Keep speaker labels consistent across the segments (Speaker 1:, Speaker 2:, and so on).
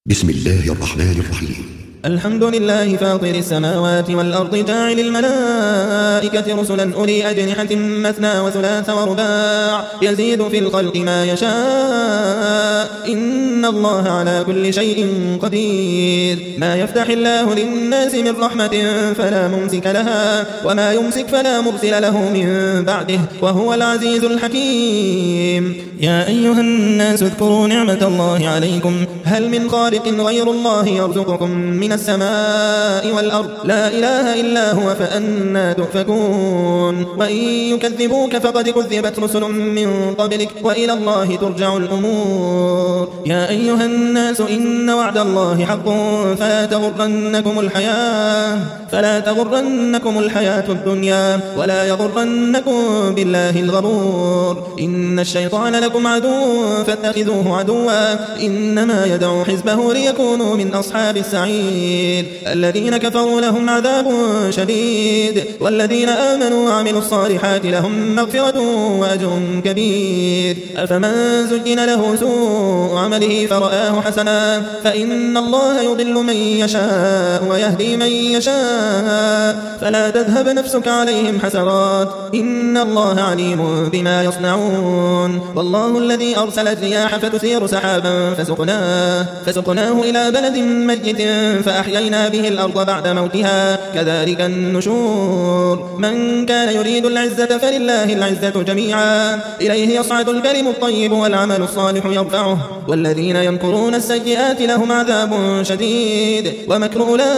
Speaker 1: بسم الله الرحمن الرحيم.
Speaker 2: الحمد لله فاطر السماوات والأرض جاعل الملائكة رسلا أولي أجنحة مثنى وثلاث ورباع يزيد في الخلق ما يشاء إن الله على كل شيء قدير. ما يفتح الله للناس من رحمة فلا ممسك لها وما يمسك فلا مرسل له من بعده وهو العزيز الحكيم. يا أيها الناس اذكروا نعمة الله عليكم هل من خالق غير الله يرزقكم من السماء والأرض لا إله إلا هو فأنا تؤفكون. وإن يكذبوك فقد كذبت رسل من قبلك وإلى الله ترجع الأمور. يا أيها الناس إن وعد الله حق فلا تغرنكم الحياة الدنيا ولا يغرنكم بالله الغرور. إن الشيطان لكم عدو فاتخذوه عدوا إنما يدعو حزبه ليكونوا من أصحاب السعير. الذين كفروا لهم عذاب شديد والذين آمنوا وعملوا الصالحات لهم مغفرة وأجر كبير. أفمن زين له سوء عمله فرآه حسنا فإن الله يضل من يشاء ويهدي من يشاء فلا تذهب نفسك عليهم حسرات إن الله عليم بما يصنعون. والله الذي أرسل الرياح فتثير سحابا فسقناه إلى بلد ميت فأحيينا به الأرض بعد موتها كذلك النشور. من كان يريد العزة فلله العزة جميعا إليه يصعد الكلم الطيب والعمل الصالح يرفعه والذين يمكرون السيئات لهم عذاب شديد ومكر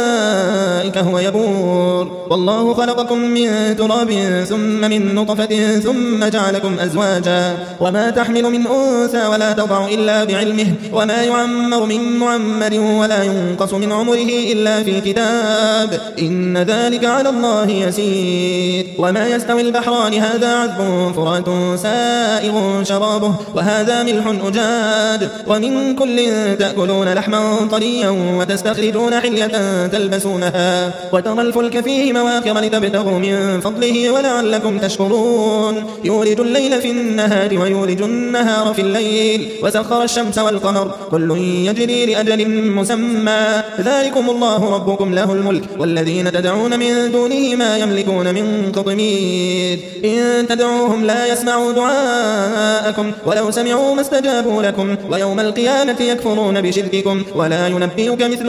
Speaker 2: أولئك هو يبور. والله خلقكم من تراب ثم من نطفة ثم جعلكم أزواجا وما تحمل من أنثى ولا تضع إلا بعلمه وما يعمر من معمر ولا ينقص من عمره إلا في كتاب إن ذلك على الله يسير. وما يستوي البحران هذا عذب فرات سائغ شرابه وهذا ملح أجاج ومن كل تأكلون لحما طريا وتستخرجون حلية تلبسونها وترى الفلك فيه مواخر لتبتغوا من فضله ولعلكم تشكرون. يولج الليل في النهار ويولج النهار في الليل وسخر الشمس والقمر كل يجري لأجل مسمى ذلكم الله ربكم له الملك والذين تدعون من دونه ما يملكون من قطمير. إن تدعوهم لا يسمعوا دعاءكم ولو سمعوا ما استجابوا لكم ويوم القيامة يكفرون بشرككم ولا ينبئك مثل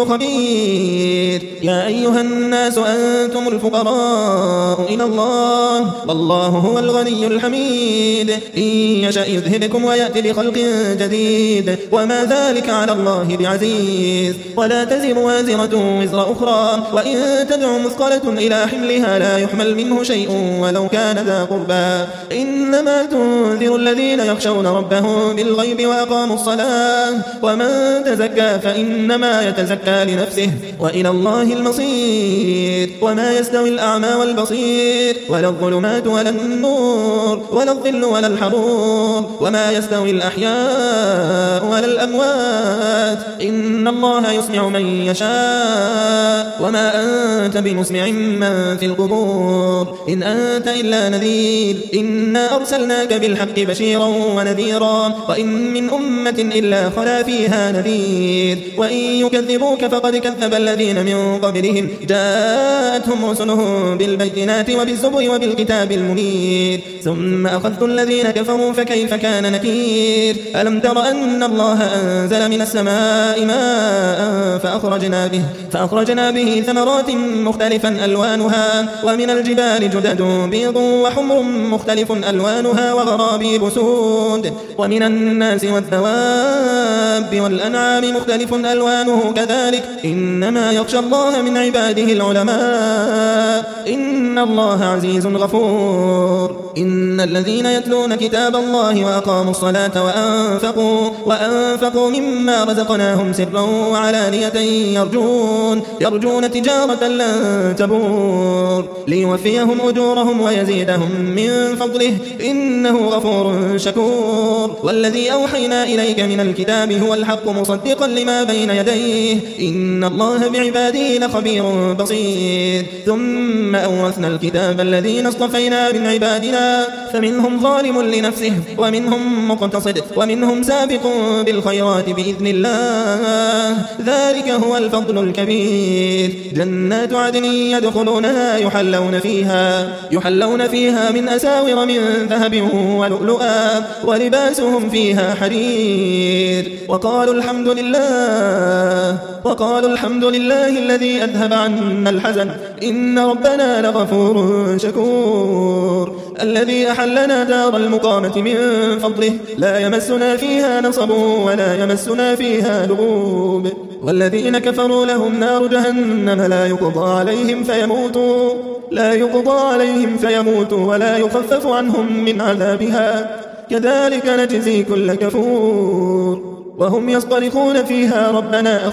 Speaker 2: خبير. يا أيها الناس أنتم الفقراء إلى الله والله هو الغني الحميد. إن يشأ يذهبكم ويأتي بخلق جديد وما ذلك على الله بعزيز. ولا تزر وازرة وزر أخرى وإن تدع مثقلة إلى حملها لا يحمل منه شيء ولو كان ذا قربى إنما تنذر الذين يخشون ربهم بالغيب وأقاموا الصلاة ومن تزكى فإنما يتزكى لنفسه وإلى الله المصير. وما يستوي الأعمى والبصير ولا الظلمات ولا النور ولا الظل ولا الحرور وما يستوي الأحياء ولا الأموات إن الله يسمع من يشاء وما أنت بمسمع من في القبور إن أنت إلا نذير. إنا أرسلناك بالحق بشيرا ونذيرا وإن من أمة إلا خلا فيها نذير. وإن يكذبوك فقد كذب الذين من قبلهم جاءتهم رسلهم بالبينات وبالزبر وبالكتاب المنير ثم أخذت الذين كفروا فكيف كان نكير. ألم تر أن الله أنزل من السماء ماء فأخرجنا به ثمرات مختلفا ألوانها ومن الجبال جدد بيض وحمر مختلف ألوانها وغرابيب سود ومن الناس والدواب والأنعام مختلف ألوانه كذلك إنما يخشى الله من عباده العلماء إن الله عزيز غفور. إن الذين يتلون كتاب الله وأقاموا الصلاة وأنفقوا مما رزقناهم سرا وعلانية خاشية يرجون تجارة لن تبور ليوفيهم أجورهم ويزيدهم من فضله إنه غفور شكور. والذي أوحينا إليك من الكتاب هو الحق مصدقا لما بين يديه إن الله بعباده لخبير بصير. ثم أورثنا الكتاب الذين اصطفينا من عبادنا فمنهم ظالم لنفسه ومنهم مقتصد ومنهم سابق بالخيرات بإذن الله ذلك هو الفضل الكبير. جنات عدن يدخلونها يحلون فيها من أساور من ذهب ولؤلؤا ولباسهم فيها حرير وقالوا الحمد لله الذي أذهب عنا الحزن إن ربنا لغفور شكور. الذي أحلنا دار المقامة من فضله لا يمسنا فيها نصب ولا يمسنا فيها لغوب. والذين كفروا لهم نار جهنم لا يقضى عليهم فيموتوا ولا يخفف عنهم من عذابها كذلك نجزي كل كفور. وهم يصطرخون فيها ربنا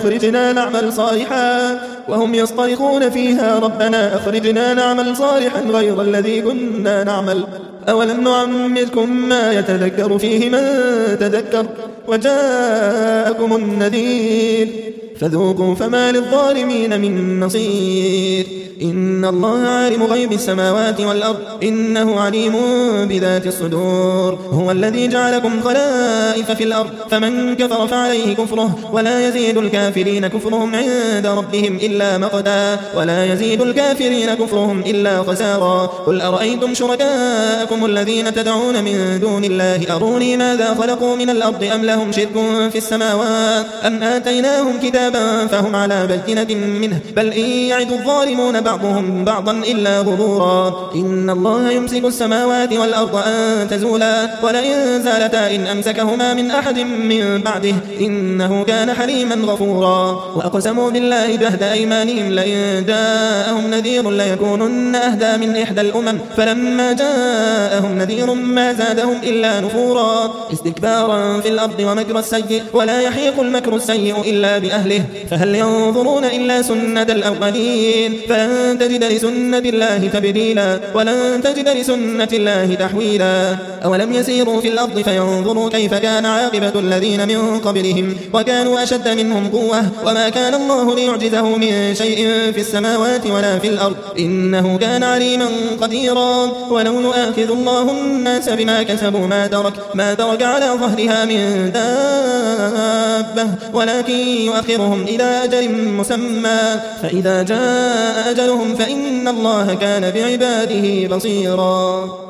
Speaker 2: أخرجنا نعمل صالحا غير الذي كنا نعمل أولم نعمركم ما يتذكر فيه من تذكر وجاءكم النذير فذوقوا فما للظالمين من نصير. إن الله عالم غيب السماوات والأرض إنه عليم بذات الصدور. هو الذي جعلكم خلائف في الأرض فمن كفر فعليه كفره ولا يزيد الكافرين كفرهم عند ربهم إلا مقتا ولا يزيد الكافرين كفرهم إلا خسارا. قل أرأيتم شركاءكم الذين تدعون من دون الله أروني ماذا خلقوا من الأرض أم لهم شرك في السماوات أم آتيناهم كتابا فهم على بينة منه بل إن يعد الظالمون بعضهم بعضا إلا غرورا. إن الله يمسك السماوات والأرض أن تزولا ولئن زالتا إن أمسكهما من أحد من بعده إنه كان حليما غفورا. وأقسموا بالله جهد أيمانهم لئن جاءهم نذير ليكونن أهدى من إحدى الأمم فلما جاءهم نذير ما زادهم إلا نفورا استكبارا في الأرض ومكر السيء ولا يحيق المكر السيء إلا بأهله فهل ينظرون إلا سنة الأولين فلن تجد لسنة الله تبديلا ولن تجد لسنة الله تحويلا. أولم يسيروا في الأرض فينظروا كيف كان عاقبة الذين من قبلهم وكانوا أشد منهم قوة وما كان الله ليعجزه من شيء في السماوات ولا في الأرض إنه كان عليما قديرا. ولو يؤاخذ الله الناس بما كسبوا ما ترك على ظهرها من دابة ولكن يؤخرهم إلى أجل مسمى فإذا جاء أجلهم فإن الله كان بعباده بصيرا.